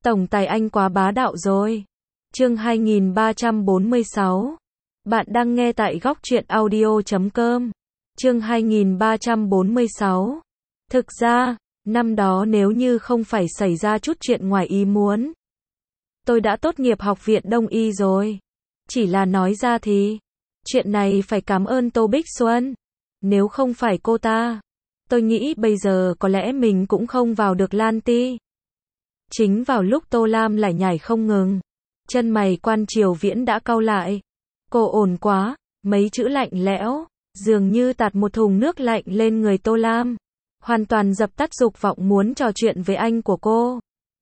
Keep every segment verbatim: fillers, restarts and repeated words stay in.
Tổng tài anh quá bá đạo rồi. Chương hai nghìn ba trăm bốn mươi sáu. Bạn đang nghe tại góc truyện audio chấm com. Chương hai nghìn ba trăm bốn mươi sáu. Thực ra, năm đó nếu như không phải xảy ra chút chuyện ngoài ý muốn, tôi đã tốt nghiệp học viện Đông y rồi. Chỉ là nói ra thì, chuyện này phải cảm ơn Tô Bích Xuân. Nếu không phải cô ta, tôi nghĩ bây giờ có lẽ mình cũng không vào được Lan Ti. Chính vào lúc Tô Lam lại nhảy không ngừng, chân mày Quan Triều Viễn đã cau lại. Cô ổn quá, mấy chữ lạnh lẽo, dường như tạt một thùng nước lạnh lên người Tô Lam, hoàn toàn dập tắt dục vọng muốn trò chuyện với anh của cô.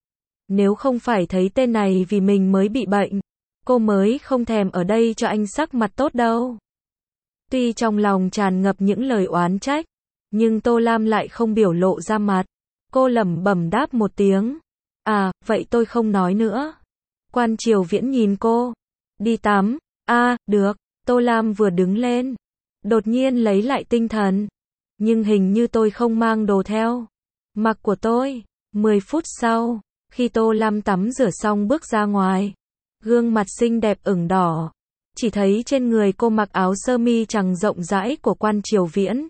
Nếu không phải thấy tên này vì mình mới bị bệnh, cô mới không thèm ở đây cho anh sắc mặt tốt đâu. Tuy trong lòng tràn ngập những lời oán trách, nhưng Tô Lam lại không biểu lộ ra mặt. Cô lẩm bẩm đáp một tiếng. À, vậy tôi không nói nữa. Quan Triều Viễn nhìn cô. Đi tắm. A, à, được. Tô Lam vừa đứng lên, đột nhiên lấy lại tinh thần. Nhưng hình như tôi không mang đồ theo. Mặc của tôi. mười phút sau, khi Tô Lam tắm rửa xong bước ra ngoài, gương mặt xinh đẹp ửng đỏ. Chỉ thấy trên người cô mặc áo sơ mi trắng rộng rãi của Quan Triều Viễn.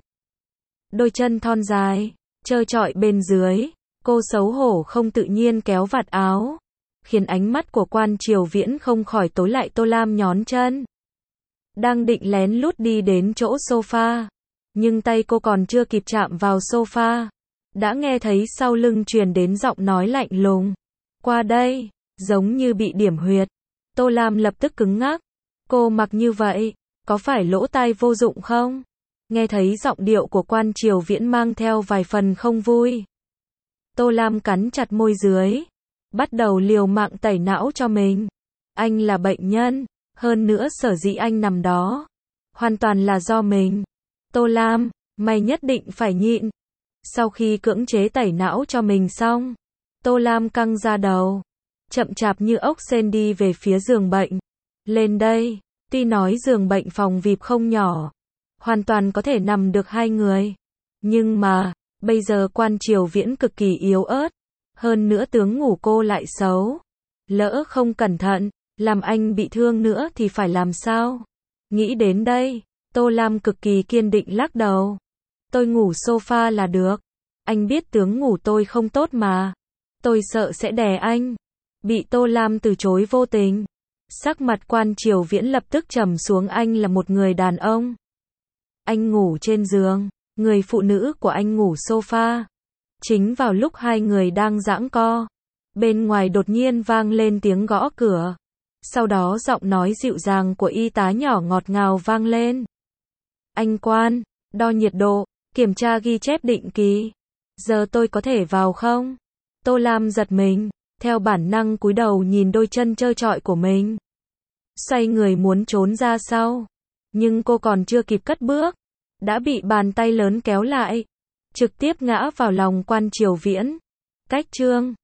Đôi chân thon dài, trơ trọi bên dưới. Cô xấu hổ không tự nhiên kéo vạt áo, khiến ánh mắt của Quan Triều Viễn không khỏi tối lại. Tô Lam nhón chân, đang định lén lút đi đến chỗ sofa, nhưng tay cô còn chưa kịp chạm vào sofa, đã nghe thấy sau lưng truyền đến giọng nói lạnh lùng. Qua đây, giống như bị điểm huyệt. Tô Lam lập tức cứng ngắc. Cô mặc như vậy, có phải lỗ tai vô dụng không? Nghe thấy giọng điệu của Quan Triều Viễn mang theo vài phần không vui. Tô Lam cắn chặt môi dưới, bắt đầu liều mạng tẩy não cho mình. Anh là bệnh nhân, hơn nữa sở dĩ anh nằm đó, hoàn toàn là do mình. Tô Lam, mày nhất định phải nhịn. Sau khi cưỡng chế tẩy não cho mình xong, Tô Lam căng ra đầu, chậm chạp như ốc sên đi về phía giường bệnh. Lên đây, tuy nói giường bệnh phòng vê i pê không nhỏ, hoàn toàn có thể nằm được hai người. Nhưng mà, bây giờ Quan Triều Viễn cực kỳ yếu ớt, hơn nữa tướng ngủ cô lại xấu. Lỡ không cẩn thận, làm anh bị thương nữa thì phải làm sao? Nghĩ đến đây, Tô Lam cực kỳ kiên định lắc đầu. Tôi ngủ sofa là được. Anh biết tướng ngủ tôi không tốt mà. Tôi sợ sẽ đè anh. Bị Tô Lam từ chối vô tình. Sắc mặt Quan Triều Viễn lập tức trầm xuống. Anh là một người đàn ông. Anh ngủ trên giường, người phụ nữ của anh ngủ sofa. Chính vào lúc hai người đang giãng co, bên ngoài đột nhiên vang lên tiếng gõ cửa. Sau đó giọng nói dịu dàng của y tá nhỏ ngọt ngào vang lên. Anh Quan, đo nhiệt độ, kiểm tra ghi chép định kỳ. Giờ tôi có thể vào không? Tô Lam giật mình, theo bản năng cúi đầu nhìn đôi chân trơ trọi của mình. Xoay người muốn trốn ra sau, nhưng cô còn chưa kịp cất bước, đã bị bàn tay lớn kéo lại, trực tiếp ngã vào lòng Quan Triều Viễn. Cách chương